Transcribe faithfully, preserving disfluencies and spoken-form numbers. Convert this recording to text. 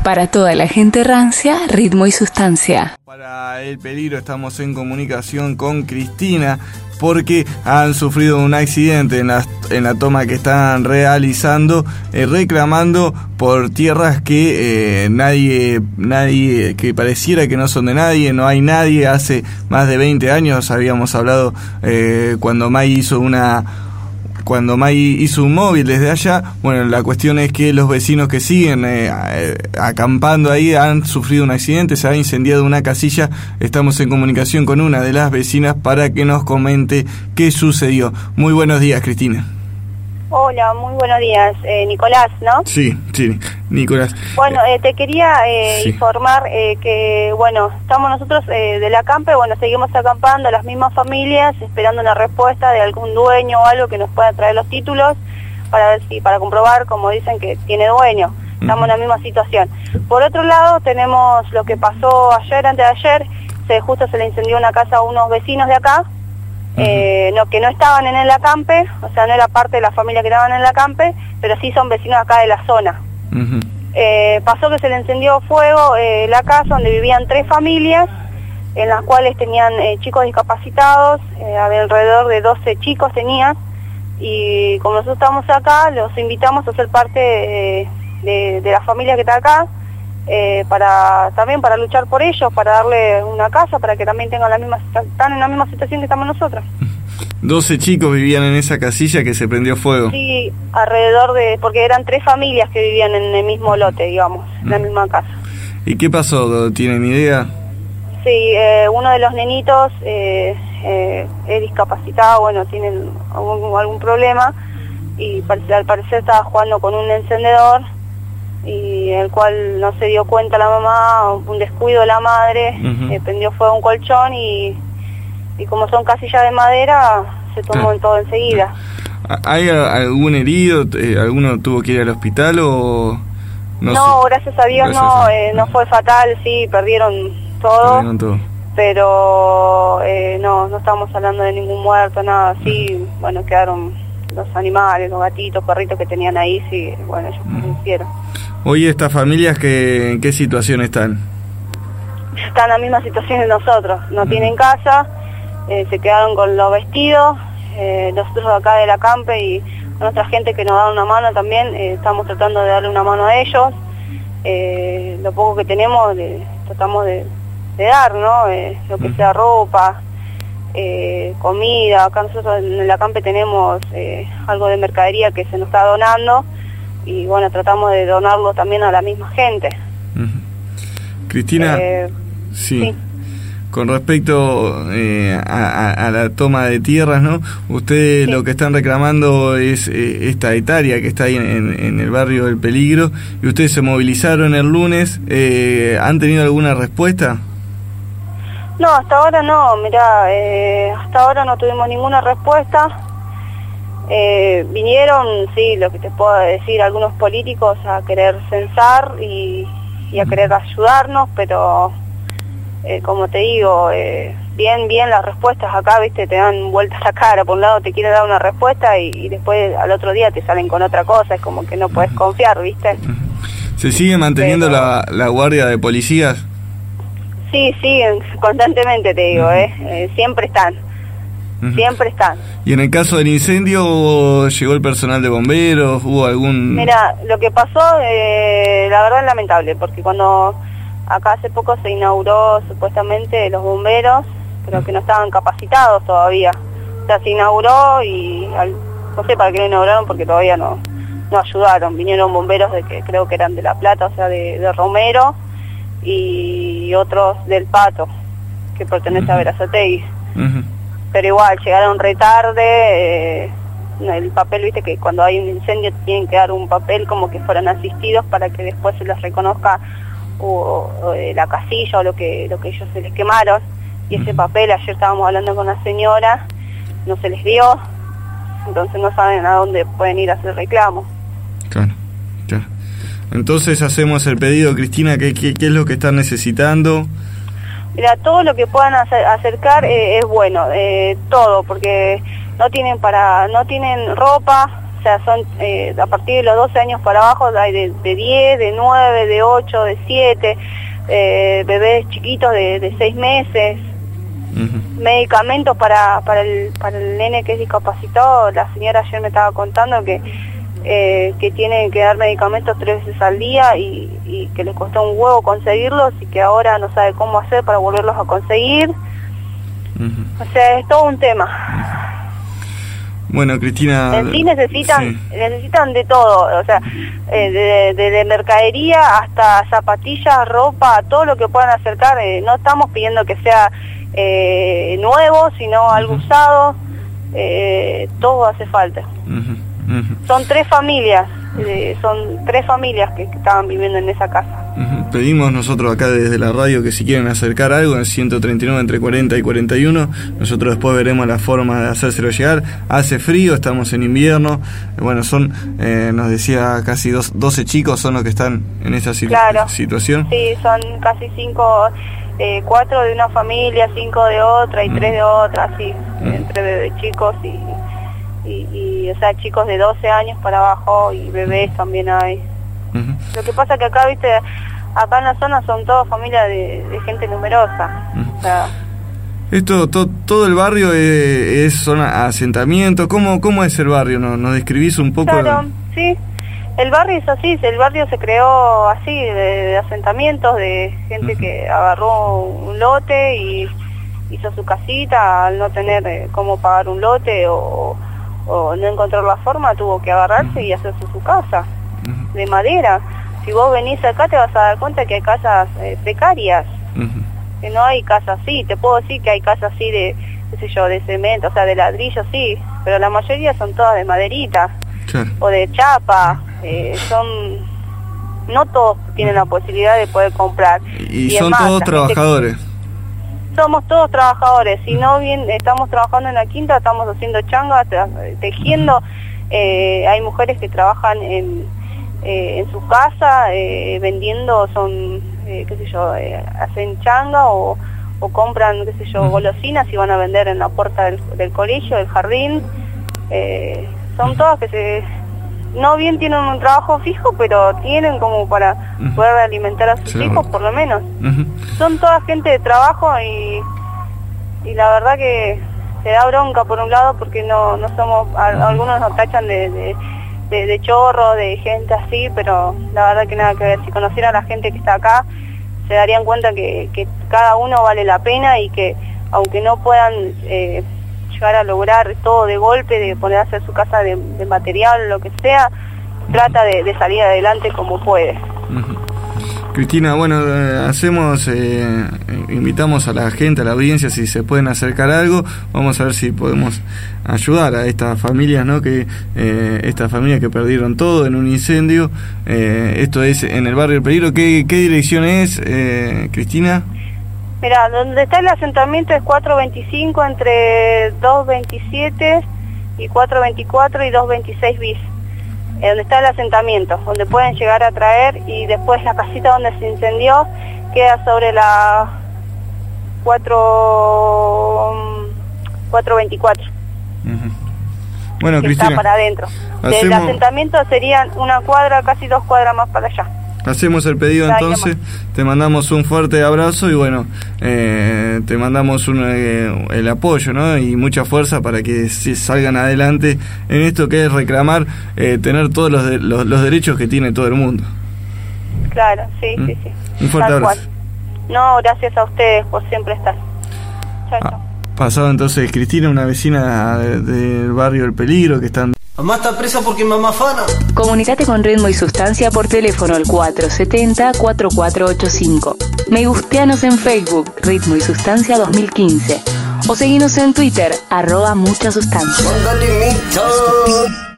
Para toda la gente rancia, ritmo y sustancia. Para El Peligro estamos en comunicación con Cristina porque han sufrido un accidente en la, en la toma que están realizando, eh, reclamando por tierras que eh, nadie, nadie, que pareciera que no son de nadie, no hay nadie. Hace más de veinte años habíamos hablado eh, cuando May hizo una... Cuando May hizo un móvil desde allá. Bueno, la cuestión es que los vecinos que siguen eh, acampando ahí han sufrido un accidente, se ha incendiado una casilla. Estamos en comunicación con una de las vecinas para que nos comente qué sucedió. Muy buenos días, Cristina. Hola, muy buenos días. Eh, Nicolás, ¿no? Sí, sí, Nicolás. Bueno, eh, te quería eh, sí. informar eh, que, bueno, estamos nosotros eh, del acampe, bueno, seguimos acampando, las mismas familias, esperando una respuesta de algún dueño o algo que nos pueda traer los títulos para ver si, para comprobar, como dicen, que tiene dueño. Estamos uh-huh. en la misma situación. Por otro lado, tenemos lo que pasó ayer, antes de ayer, se, justo se le incendió una casa a unos vecinos de acá, Eh, no, que no estaban en el acampe, o sea, no era parte de la familia que estaban en el acampe, pero sí son vecinos acá de la zona. Uh-huh. eh, pasó que se le encendió fuego eh, la casa donde vivían tres familias, en las cuales tenían eh, chicos discapacitados, eh, había alrededor de doce chicos tenía, y como nosotros estamos acá, los invitamos a ser parte eh, de, de la familia que está acá, Eh, para también para luchar por ellos, para darle una casa, para que también tengan la misma, están en la misma situación que estamos nosotros. doce chicos vivían en esa casilla que se prendió fuego. Sí, alrededor de, porque eran tres familias que vivían en el mismo lote, digamos, en la misma casa. ¿Y qué pasó? ¿Tienen idea? Sí, eh, uno de los nenitos eh, eh, es discapacitado, bueno, tienen algún, algún problema, y al parecer estaba jugando con un encendedor, y el cual no se dio cuenta la mamá, un descuido de la madre, uh-huh. eh, prendió fuego a un colchón y, y como son casillas de madera, se tomó ah. en todo enseguida. ¿Hay algún herido? ¿Alguno tuvo que ir al hospital o...? No, no sé. Gracias a Dios gracias no, a... Eh, no fue fatal, sí, perdieron todo, perdieron todo. Pero eh, no, no estamos hablando de ningún muerto, nada, sí, uh-huh. bueno, quedaron los animales, los gatitos, perritos que tenían ahí, sí, bueno, ellos uh-huh. hicieron. Hoy estas familias, ¿qué, ¿en qué situación están? Están en la misma situación que nosotros, no uh-huh. tienen casa, eh, se quedaron con los vestidos, eh, nosotros acá del acampe y nuestra gente que nos da una mano también, eh, estamos tratando de darle una mano a ellos, eh, lo poco que tenemos eh, tratamos de, de dar, ¿no? Eh, lo que uh-huh. sea ropa, eh, comida, acá nosotros en el acampe tenemos eh, algo de mercadería que se nos está donando, y bueno, tratamos de donarlo también a la misma gente. Uh-huh. Cristina, eh, sí. sí, con respecto eh, a, a, a la toma de tierras, ¿no? Ustedes sí. lo que están reclamando es eh, esta hectárea que está ahí en, en el barrio del Peligro, y ustedes se movilizaron el lunes, eh, ¿han tenido alguna respuesta? No, hasta ahora no, mirá, eh, hasta ahora no tuvimos ninguna respuesta. Eh, vinieron, sí, lo que te puedo decir, algunos políticos a querer censar y, y a querer ayudarnos, pero eh, como te digo, eh, bien, bien las respuestas acá, viste, te dan vueltas la cara, por un lado te quieren dar una respuesta y, y después al otro día te salen con otra cosa, es como que no puedes confiar, viste. ¿Se sigue manteniendo pero, la, la guardia de policías? Sí, siguen constantemente, te digo, eh, eh siempre están. Siempre están. ¿Y en el caso del incendio llegó el personal de bomberos? ¿Hubo algún...? Mira, lo que pasó, eh, la verdad es lamentable, porque cuando acá hace poco se inauguró supuestamente los bomberos, pero que no estaban capacitados todavía. O sea, se inauguró y al, no sé para qué lo inauguraron, porque todavía no, no ayudaron. Vinieron bomberos de que creo que eran de La Plata, o sea, de, de Romero, y otros del Pato, que pertenece uh-huh. a Berazategui. Uh-huh. Pero igual, llegaron retarde, eh, el papel, viste que cuando hay un incendio tienen que dar un papel como que fueran asistidos para que después se les reconozca o, o, eh, la casilla o lo que, lo que ellos se les quemaron, y ese papel, ayer estábamos hablando con la señora, no se les dio, entonces no saben a dónde pueden ir a hacer reclamo. Claro, claro. Entonces hacemos el pedido, Cristina, ¿qué, qué, qué es lo que están necesitando? Mira, todo lo que puedan hacer, acercar eh, es bueno, eh, todo, porque no tienen para, no tienen ropa, O sea, son eh, a partir de los doce años para abajo hay de, de diez, de nueve, de ocho, de siete, eh, bebés chiquitos de, de seis meses, uh-huh. medicamentos para, para, el, para el nene que es discapacitado. La señora ayer me estaba contando que, eh, que tienen que dar medicamentos tres veces al día y, y que les costó un huevo conseguirlos y que ahora no sabe cómo hacer para volverlos a conseguir. Uh-huh. O sea, es todo un tema. Bueno, Cristina... En sí necesitan, sí. necesitan de todo, o sea, eh, de, de, de mercadería hasta zapatillas, ropa, todo lo que puedan acercar. Eh, no estamos pidiendo que sea eh, nuevo, sino algo uh-huh. usado, eh, todo hace falta. Uh-huh. Uh-huh. Son tres familias, eh, son tres familias que, que estaban viviendo en esa casa. Uh-huh. Pedimos nosotros acá desde la radio que si quieren acercar algo en el ciento treinta y nueve entre cuarenta y cuarenta y uno, nosotros después veremos la forma de hacérselo llegar. Hace frío, estamos en invierno, bueno, son, eh, nos decía casi dos, doce chicos son los que están en esa situ- claro. situación. Sí, son casi cinco, eh, cuatro de una familia, cinco de otra y uh-huh. tres de otra, así, uh-huh. entre bebés chicos y, y, y, o sea, chicos de doce años para abajo y bebés uh-huh. también hay. Uh-huh. Lo que pasa que acá, viste, acá en la zona son todas familias de, de gente numerosa. Uh-huh. O sea, esto, to, todo el barrio es, es zona asentamiento. ¿Cómo, cómo es el barrio? ¿Nos, nos describís un poco? Claro, sí. El barrio es así, el barrio se creó así, de, de asentamientos, de gente uh-huh. que agarró un lote y hizo su casita, al no tener eh, cómo pagar un lote o, o no encontrar la forma, tuvo que agarrarse uh-huh. y hacerse su casa, uh-huh. de madera. Si vos venís acá te vas a dar cuenta que hay casas eh, precarias, uh-huh. que no hay casas así. Te puedo decir que hay casas así de, qué sé yo, de cemento, o sea, de ladrillo, sí, pero la mayoría son todas de maderita, claro. o de chapa, eh, son... No todos tienen la posibilidad de poder comprar. Y, y son más, todos trabajadores. Que... Somos todos trabajadores, si no bien estamos trabajando en la quinta, estamos haciendo changas, tejiendo, uh-huh. eh, hay mujeres que trabajan en... Eh, en su casa, eh, vendiendo, son, eh, qué sé yo, eh, hacen changa o, o compran, qué sé yo, golosinas y van a vender en la puerta del, del colegio, del jardín. Eh, son todas que se, no bien tienen un trabajo fijo, pero tienen como para uh-huh. poder alimentar a sus sí, hijos, por lo menos. Uh-huh. Son toda gente de trabajo y, y la verdad que se da bronca por un lado porque no, no somos, a, uh-huh. algunos nos tachan de... de De, de chorro, de gente así, pero la verdad que nada que ver. Si conocieran a la gente que está acá, se darían cuenta que, que cada uno vale la pena y que aunque no puedan eh, llegar a lograr todo de golpe, de poner a hacer su casa de, de material, lo que sea, trata de, de salir adelante como puede. Uh-huh. Cristina, bueno, eh, hacemos, eh, invitamos a la gente, a la audiencia, si se pueden acercar algo, vamos a ver si podemos ayudar a estas familias, ¿no? Que eh, estas familias que perdieron todo en un incendio. Eh, esto es en el barrio El Peligro. ¿Qué, qué dirección es, eh, Cristina? Mira, donde está el asentamiento es cuatro veinticinco entre dos veintisiete y cuatro veinticuatro y dos veintiséis bis. Donde está el asentamiento, donde pueden llegar a traer, y después la casita donde se incendió queda sobre la cuatro veinticuatro. Uh-huh. Bueno, que Cristina, está para adentro. hacemos... Del asentamiento serían una cuadra, casi dos cuadras más para allá. Hacemos el pedido entonces, te mandamos un fuerte abrazo y bueno, eh, te mandamos un, eh, el apoyo, ¿no? Y mucha fuerza para que se salgan adelante en esto que es reclamar, eh, tener todos los, de, los, los derechos que tiene todo el mundo. Claro, sí, ¿Mm? sí, sí. Un fuerte Tal abrazo. Cual. No, gracias a ustedes por siempre estar. Chao, ah, chao. Pasado entonces Cristina, una vecina del de barrio El Peligro que están... Mamá está presa porque mamá fana. Comunicate con Ritmo y Sustancia por teléfono al cuatro siete cero, cuatro cuatro ocho cinco. Me gusteanos en Facebook, Ritmo y Sustancia dos mil quince. O seguinos en Twitter, arroba mucha sustancia.